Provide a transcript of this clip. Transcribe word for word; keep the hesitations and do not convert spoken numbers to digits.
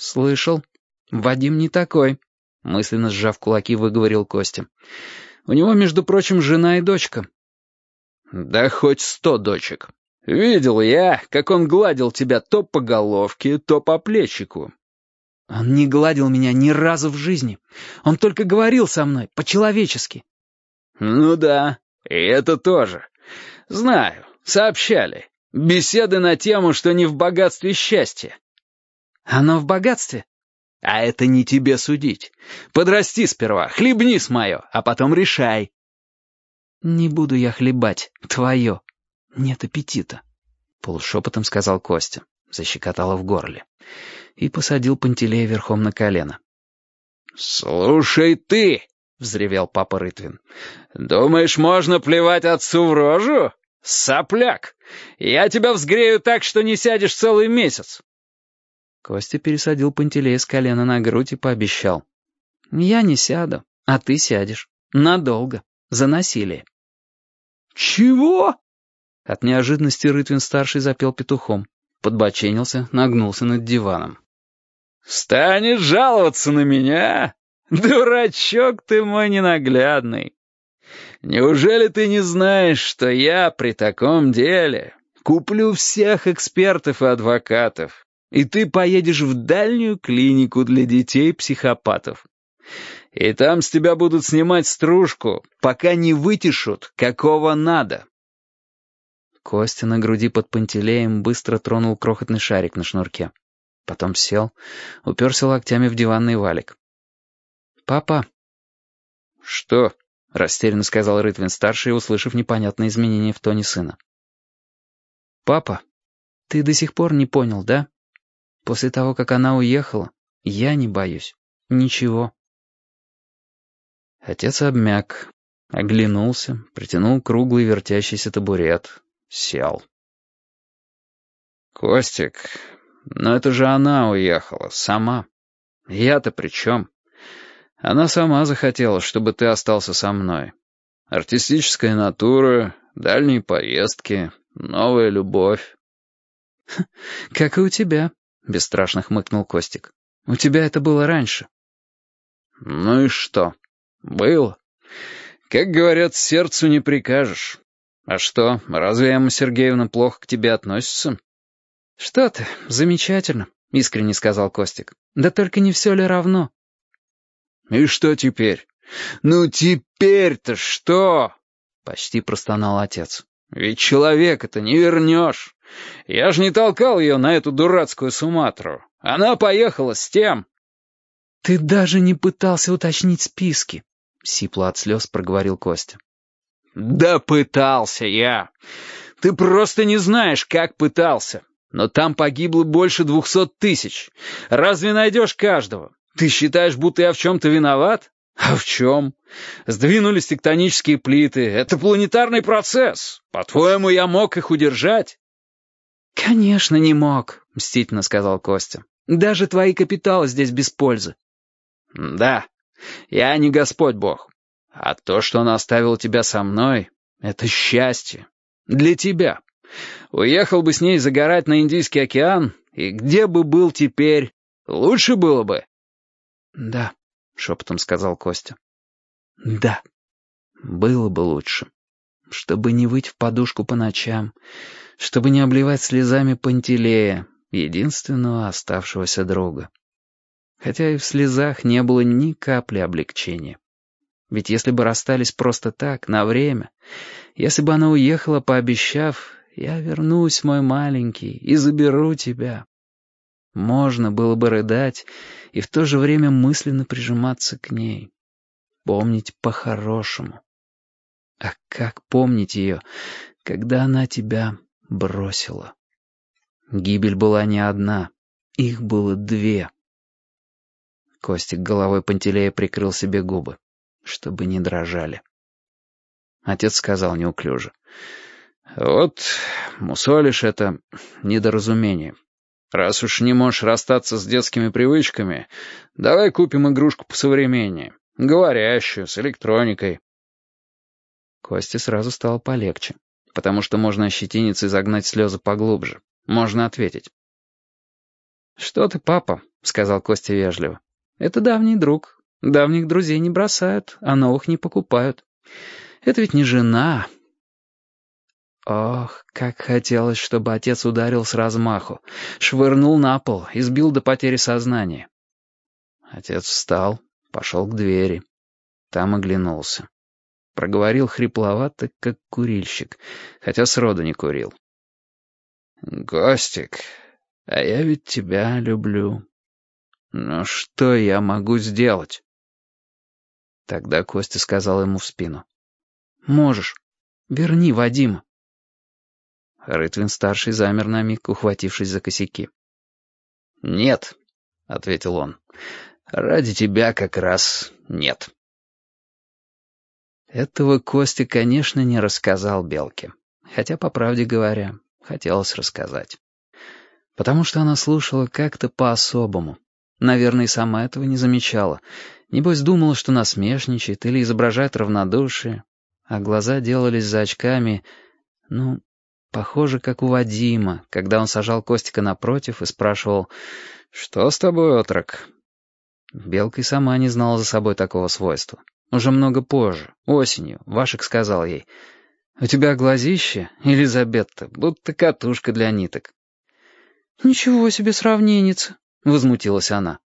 «Слышал. Вадим не такой», — мысленно сжав кулаки, выговорил Костя. «У него, между прочим, жена и дочка». «Да хоть сто дочек. Видел я, как он гладил тебя то по головке, то по плечику». «Он не гладил меня ни разу в жизни. Он только говорил со мной, по-человечески». «Ну да, и это тоже. Знаю, сообщали. Беседы на тему, что не в богатстве счастье». «Оно в богатстве?» «А это не тебе судить. Подрасти сперва, хлебни с мое, а потом решай». «Не буду я хлебать, твое. Нет аппетита», — полушепотом сказал Костя, защекотало в горле, и посадил Пантелея верхом на колено. «Слушай ты!» — взревел папа Рытвин. «Думаешь, можно плевать отцу в рожу? Сопляк! Я тебя взгрею так, что не сядешь целый месяц!» Костя пересадил Пантелея с колена на грудь и пообещал. «Я не сяду, а ты сядешь. Надолго. За насилие». «Чего?» От неожиданности Рытвин-старший запел петухом, подбоченился, нагнулся над диваном. «Станешь жаловаться на меня? Дурачок ты мой ненаглядный! Неужели ты не знаешь, что я при таком деле куплю всех экспертов и адвокатов, и ты поедешь в дальнюю клинику для детей-психопатов? И там с тебя будут снимать стружку, пока не вытешут, какого надо». Костя на груди под Пантелеем быстро тронул крохотный шарик на шнурке. Потом сел, уперся локтями в диванный валик. «Папа». «Что?» — растерянно сказал Рытвин-старший, услышав непонятные изменения в тоне сына. «Папа, ты до сих пор не понял, да? После того, как она уехала, я не боюсь. Ничего». Отец обмяк, оглянулся, притянул круглый вертящийся табурет, сел. «Костик, но это же она уехала, сама. Я-то при чем? Она сама захотела, чтобы ты остался со мной. Артистическая натура, дальние поездки, новая любовь». «Как и у тебя», — бесстрашно хмыкнул Костик. «У тебя это было раньше». «Ну и что? Было. Как говорят, сердцу не прикажешь. А что, разве Эмма Сергеевна плохо к тебе относится?» «Что ты, замечательно», — искренне сказал Костик. «Да только не все ли равно?» «И что теперь? Ну теперь-то что?» — почти простонал отец. «Ведь человека-то не вернешь. Я ж не толкал ее на эту дурацкую Суматру. Она поехала с тем». «Ты даже не пытался уточнить списки», — сипло от слез проговорил Костя. «Да пытался я. Ты просто не знаешь, как пытался. Но там погибло больше двухсот тысяч. Разве найдешь каждого? Ты считаешь, будто я в чем-то виноват? А в чем? Сдвинулись тектонические плиты. Это планетарный процесс. По-твоему, я мог их удержать?» «Конечно, не мог», — мстительно сказал Костя. «Даже твои капиталы здесь без пользы». «Да, я не Господь Бог. А то, что он оставил тебя со мной, — это счастье. Для тебя. Уехал бы с ней загорать на Индийский океан, и где бы был теперь? Лучше было бы». «Да», — шепотом сказал Костя. «Да, было бы лучше. Чтобы не выть в подушку по ночам, чтобы не обливать слезами Пантелея, единственного оставшегося друга. Хотя и в слезах не было ни капли облегчения. Ведь если бы расстались просто так, на время, если бы она уехала, пообещав, я вернусь, мой маленький, и заберу тебя, можно было бы рыдать и в то же время мысленно прижиматься к ней, помнить по-хорошему. А как помнить ее, когда она тебя бросила? Гибель была не одна, их было две». Костик головой Пантелея прикрыл себе губы, чтобы не дрожали. Отец сказал неуклюже: «Вот, мусолишь это недоразумение. Раз уж не можешь расстаться с детскими привычками, давай купим игрушку посовременнее, говорящую, с электроникой». Косте сразу стало полегче, потому что можно ощетиниться и загнать слезы поглубже. Можно ответить: «Что ты, папа, сказал Костя вежливо. «Это давний друг. Давних друзей не бросают, а новых не покупают. Это ведь не жена». Ох, как хотелось, чтобы отец ударил с размаху, швырнул на пол и сбил до потери сознания. Отец встал, пошел к двери. Там оглянулся. Проговорил хрипловато, как курильщик, хотя сроду не курил. «Костик, а я ведь тебя люблю. Но что я могу сделать?» Тогда Костя сказал ему в спину. «Можешь. Верни Вадима». Рытвин-старший замер на миг, ухватившись за косяки. «Нет», — ответил он, — «ради тебя как раз нет». Этого Костя, конечно, не рассказал Белке, хотя, по правде говоря, хотелось рассказать. Потому что она слушала как-то по-особому. Наверное, и сама этого не замечала. Небось, думала, что насмешничает или изображает равнодушие, а глаза делались за очками, ну, похоже, как у Вадима, когда он сажал Костика напротив и спрашивал: «Что с тобой, отрок?» Белка и сама не знала за собой такого свойства. Уже много позже, осенью, Вашек сказал ей: «У тебя глазище, Елизабетта, будто катушка для ниток». «Ничего себе сравненница», — возмутилась она.